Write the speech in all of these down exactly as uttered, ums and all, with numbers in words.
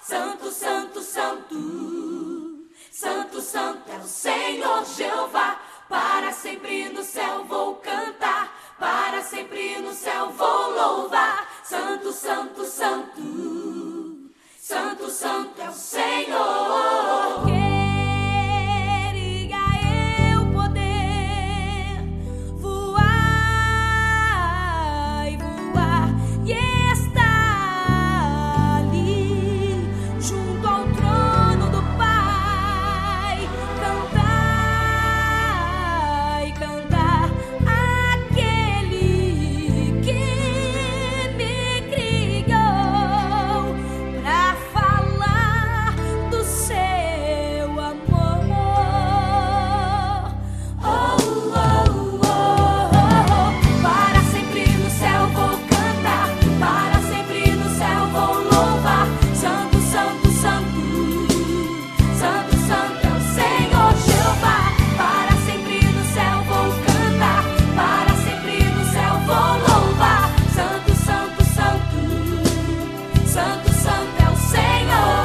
Santo, santo, santo. Santo, santo é o Senhor Jeová. Para sempre no céu vou cantar, para sempre no céu vou louvar. Santo, santo, santo. Santo, santo é o Senhor. Queria eu poder voar e voar e estar ali junto ao trono do Pai, cantar e cantar aquele que me criou pra falar do seu amor. Oh, oh, oh, oh. Para sempre no céu vou cantar, para sempre no céu vou louvar. Santo, santo, santo. Santo, santo é o Senhor Jeová. Para sempre no céu vou cantar, para sempre no céu vou louvar. Santo, santo, santo. Santo, santo é o Senhor.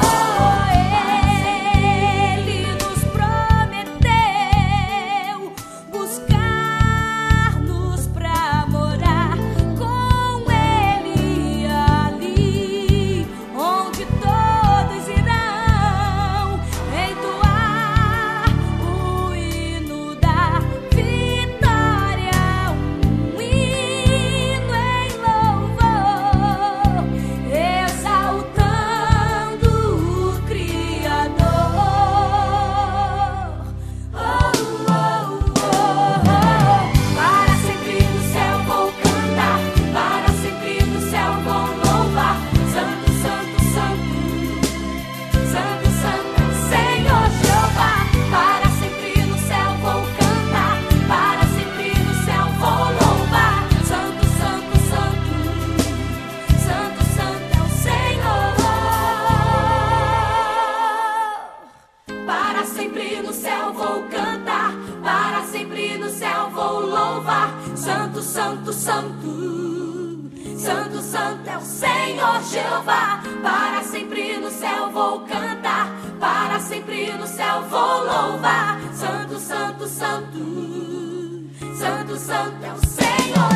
Ele nos prometeu buscar-nos pra morar com Ele ali, onde todos irão entoar o hino da vitória, um hino em louvor, exaltando o Criador. Oh, oh, oh, oh. Para sempre no céu vou cantar, para sempre no céu vou louvar. Santo, santo, santo. Santo, santo é o Senhor Jeová. Para sempre no céu vou cantar, para sempre no céu vou louvar. Santo, santo, santo. Santo, santo é o Senhor. Para sempre no céu vou cantar, para sempre no céu vou louvar. Santo, santo, santo. Santo, santo é o Senhor Jeová. Para sempre no céu vou cantar, para sempre no céu vou louvar. Santo, santo, santo. Santo, santo é o Senhor.